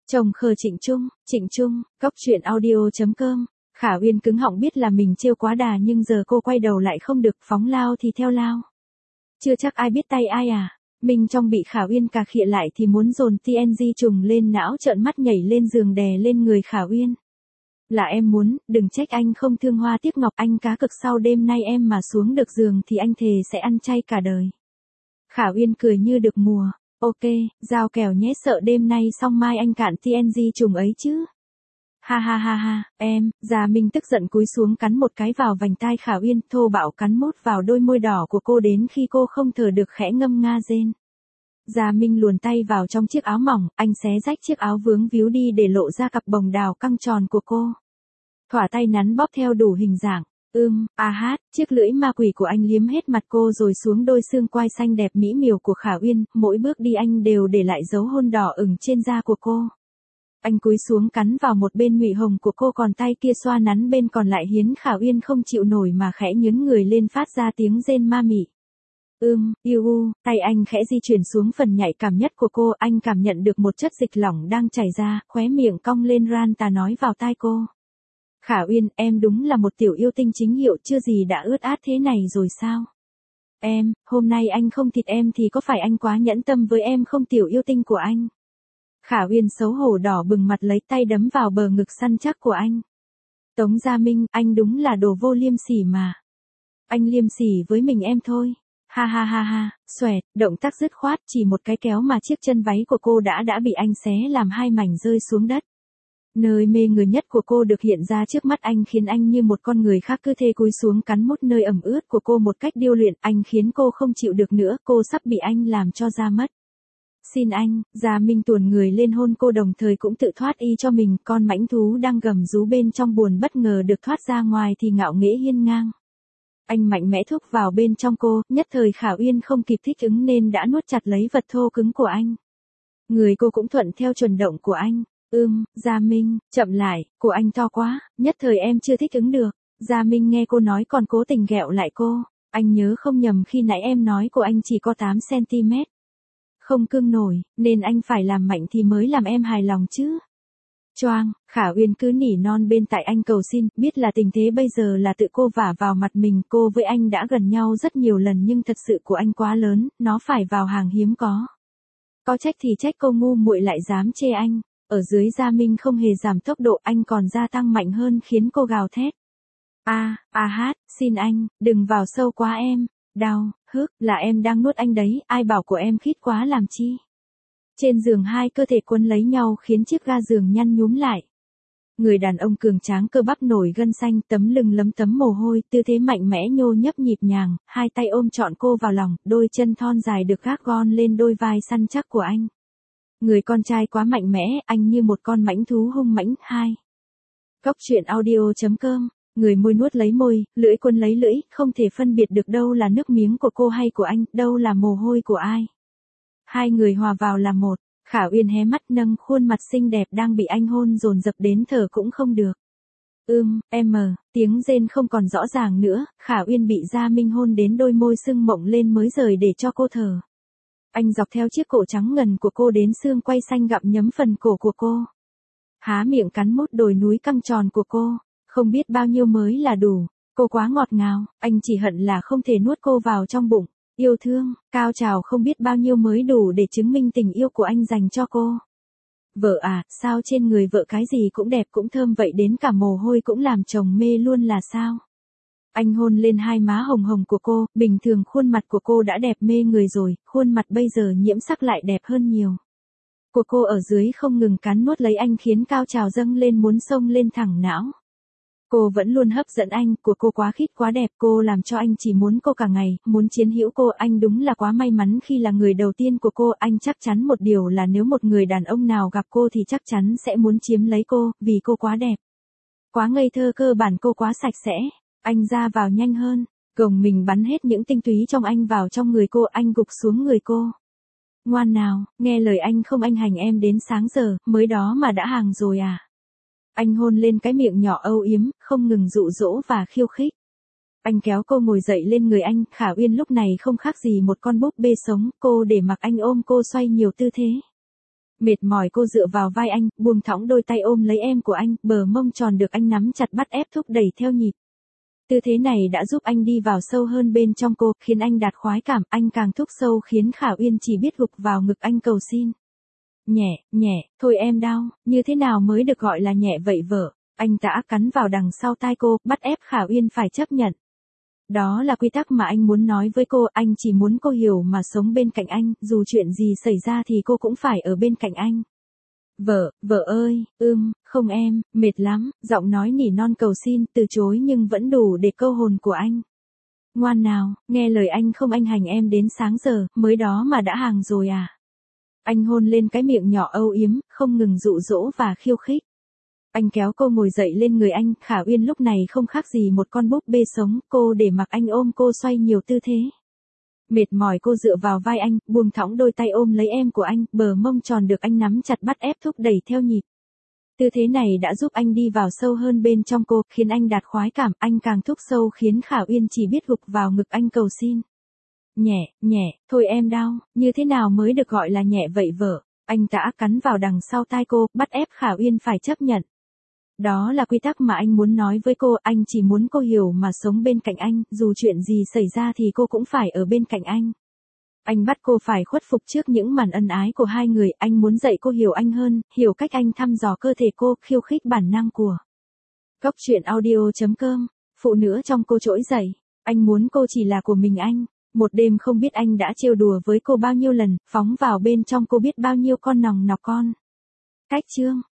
Chồng khờ Trịnh Trung, Cóc truyện audio.com. Khả Uyên cứng họng biết là mình trêu quá đà nhưng giờ cô quay đầu lại không được, phóng lao thì theo lao. Chưa chắc ai biết tay ai à. Mình trong bị Khả Uyên cà khịa lại thì muốn dồn TNG trùng lên não, trợn mắt nhảy lên giường đè lên người Khả Uyên. Là em muốn, đừng trách anh không thương hoa tiếc ngọc, anh cá cực sau đêm nay em mà xuống được giường thì anh thề sẽ ăn chay cả đời. Khả Uyên cười như được mùa. Ok, giao kèo nhé, sợ đêm nay xong mai anh cạn TNG trùng ấy chứ. Ha ha ha ha, em. Gia Minh tức giận cúi xuống cắn một cái vào vành tai Khả Uyên, thô bạo cắn mút vào đôi môi đỏ của cô đến khi cô không thở được khẽ ngâm nga rên. Gia Minh luồn tay vào trong chiếc áo mỏng, anh xé rách chiếc áo vướng víu đi để lộ ra cặp bồng đào căng tròn của cô. Thỏa tay nắn bóp theo đủ hình dạng. Chiếc lưỡi ma quỷ của anh liếm hết mặt cô rồi xuống đôi xương quai xanh đẹp mỹ miều của Khả Uyên, mỗi bước đi anh đều để lại dấu hôn đỏ ửng trên da của cô. Anh cúi xuống cắn vào một bên nhụy hồng của cô, còn tay kia xoa nắn bên còn lại hiến Khả Uyên không chịu nổi mà khẽ nhướng người lên phát ra tiếng rên ma mị. Tay anh khẽ di chuyển xuống phần nhạy cảm nhất của cô, anh cảm nhận được một chất dịch lỏng đang chảy ra, khóe miệng cong lên ran tà nói vào tai cô. Khả Uyên, em đúng là một tiểu yêu tinh chính hiệu, chưa gì đã ướt át thế này rồi sao? Em, hôm nay anh không thịt em thì có phải anh quá nhẫn tâm với em không, tiểu yêu tinh của anh? Khả Uyên xấu hổ đỏ bừng mặt lấy tay đấm vào bờ ngực săn chắc của anh. Tống Gia Minh, anh đúng là đồ vô liêm sỉ mà. Anh liêm sỉ với mình em thôi. Ha ha ha ha, xoẹt, động tác dứt khoát, chỉ một cái kéo mà chiếc chân váy của cô đã bị anh xé làm hai mảnh rơi xuống đất. Nơi mê người nhất của cô được hiện ra trước mắt anh, khiến anh như một con người khác cứ thế cúi xuống cắn mút nơi ẩm ướt của cô một cách điêu luyện, anh khiến cô không chịu được nữa, cô sắp bị anh làm cho ra mất. Xin anh. Gia Minh tuồn người lên hôn cô, đồng thời cũng tự thoát y cho mình, con mãnh thú đang gầm rú bên trong buồn bất ngờ được thoát ra ngoài thì ngạo nghễ hiên ngang. Anh mạnh mẽ thúc vào bên trong cô, nhất thời Khả Uyên không kịp thích ứng nên đã nuốt chặt lấy vật thô cứng của anh. Người cô cũng thuận theo chuẩn động của anh. Gia Minh, chậm lại, của anh to quá, nhất thời em chưa thích ứng được. Gia Minh nghe cô nói còn cố tình ghẹo lại cô. Anh nhớ không nhầm khi nãy em nói của anh chỉ có 8cm. Không cương nổi, nên anh phải làm mạnh thì mới làm em hài lòng chứ. Choang, Khả Uyên cứ nỉ non bên tai anh cầu xin, biết là tình thế bây giờ là tự cô vả vào mặt mình, cô với anh đã gần nhau rất nhiều lần nhưng thật sự của anh quá lớn, nó phải vào hàng hiếm có. Có trách thì trách cô ngu muội lại dám chê anh. Ở dưới Gia Minh không hề giảm tốc độ, anh còn gia tăng mạnh hơn khiến cô gào thét. Xin anh, đừng vào sâu quá em. Đau, là em đang nuốt anh đấy, ai bảo của em khít quá làm chi. Trên giường hai cơ thể quấn lấy nhau khiến chiếc ga giường nhăn nhúm lại. Người đàn ông cường tráng cơ bắp nổi gân xanh, tấm lưng lấm tấm mồ hôi, tư thế mạnh mẽ nhô nhấp nhịp nhàng, hai tay ôm trọn cô vào lòng, đôi chân thon dài được gác gọn lên đôi vai săn chắc của anh. Người con trai quá mạnh mẽ, anh như một con mãnh thú hung mãnh. Cóc truyện audio.com. Người môi nuốt lấy môi, lưỡi quấn lấy lưỡi, không thể phân biệt được đâu là nước miếng của cô hay của anh, đâu là mồ hôi của ai. Hai người hòa vào là một. Khả Uyên hé mắt nâng khuôn mặt xinh đẹp đang bị anh hôn dồn dập đến thở cũng không được. Tiếng rên không còn rõ ràng nữa, Khả Uyên bị Gia Minh hôn đến đôi môi sưng mộng lên mới rời để cho cô thở. Anh dọc theo chiếc cổ trắng ngần của cô đến xương quai xanh gặm nhấm phần cổ của cô. Há miệng cắn mút đồi núi căng tròn của cô. Không biết bao nhiêu mới là đủ. Cô quá ngọt ngào, anh chỉ hận là không thể nuốt cô vào trong bụng. Yêu thương, cao trào không biết bao nhiêu mới đủ để chứng minh tình yêu của anh dành cho cô. Vợ à, sao trên người vợ cái gì cũng đẹp cũng thơm vậy, đến cả mồ hôi cũng làm chồng mê luôn là sao? Anh hôn lên hai má hồng hồng của cô, bình thường khuôn mặt của cô đã đẹp mê người rồi, khuôn mặt bây giờ nhiễm sắc lại đẹp hơn nhiều. Của cô ở dưới không ngừng cắn nuốt lấy anh khiến cao trào dâng lên muốn xông lên thẳng não. Cô vẫn luôn hấp dẫn anh, của cô quá khít quá đẹp, cô làm cho anh chỉ muốn cô cả ngày, muốn chiếm hữu cô, anh đúng là quá may mắn khi là người đầu tiên của cô, anh chắc chắn một điều là nếu một người đàn ông nào gặp cô thì chắc chắn sẽ muốn chiếm lấy cô, vì cô quá đẹp. Quá ngây thơ, cơ bản cô quá sạch sẽ, anh ra vào nhanh hơn, gồng mình bắn hết những tinh túy trong anh vào trong người cô, anh gục xuống người cô. Ngoan nào, nghe lời anh không, anh hành em đến sáng giờ, mới đó mà đã hàng rồi à. Anh hôn lên cái miệng nhỏ âu yếm, không ngừng dụ dỗ và khiêu khích. Anh kéo cô ngồi dậy lên người anh, Khả Uyên lúc này không khác gì một con búp bê sống, cô để mặc anh ôm cô xoay nhiều tư thế. Mệt mỏi cô dựa vào vai anh, buông thõng đôi tay ôm lấy em của anh, bờ mông tròn được anh nắm chặt bắt ép thúc đẩy theo nhịp. Tư thế này đã giúp anh đi vào sâu hơn bên trong cô, khiến anh đạt khoái cảm, anh càng thúc sâu khiến Khả Uyên chỉ biết gục vào ngực anh cầu xin. Nhẹ, nhẹ, thôi em đau, như thế nào mới được gọi là nhẹ vậy vợ? Anh tã cắn vào đằng sau tai cô, bắt ép Khả Uyên phải chấp nhận. Đó là quy tắc mà anh muốn nói với cô, anh chỉ muốn cô hiểu mà sống bên cạnh anh, dù chuyện gì xảy ra thì cô cũng phải ở bên cạnh anh. Vợ ơi, không em, mệt lắm, giọng nói nỉ non cầu xin, từ chối nhưng vẫn đủ để câu hồn của anh. Ngoan nào, nghe lời anh không, anh hành em đến sáng giờ, mới đó mà đã hàng rồi à. Anh hôn lên cái miệng nhỏ âu yếm, không ngừng dụ dỗ và khiêu khích. Anh kéo cô ngồi dậy lên người anh, Khả Uyên lúc này không khác gì một con búp bê sống, cô để mặc anh ôm cô xoay nhiều tư thế. Mệt mỏi cô dựa vào vai anh, buông thõng đôi tay ôm lấy em của anh, bờ mông tròn được anh nắm chặt bắt ép thúc đẩy theo nhịp. Tư thế này đã giúp anh đi vào sâu hơn bên trong cô, khiến anh đạt khoái cảm, anh càng thúc sâu khiến Khả Uyên chỉ biết gục vào ngực anh cầu xin. Nhẹ, nhẹ, thôi em đau, như thế nào mới được gọi là nhẹ vậy vợ? Anh tã cắn vào đằng sau tai cô, bắt ép Khả Uyên phải chấp nhận. Đó là quy tắc mà anh muốn nói với cô, anh chỉ muốn cô hiểu mà sống bên cạnh anh, dù chuyện gì xảy ra thì cô cũng phải ở bên cạnh anh. Anh bắt cô phải khuất phục trước những màn ân ái của hai người, anh muốn dạy cô hiểu anh hơn, hiểu cách anh thăm dò cơ thể cô, khiêu khích bản năng của. Góc truyện audio.com, phụ nữ trong cô trỗi dậy, anh muốn cô chỉ là của mình anh. Một đêm không biết anh đã trêu đùa với cô bao nhiêu lần, phóng vào bên trong cô biết bao nhiêu con nòng nọc con. Cách chương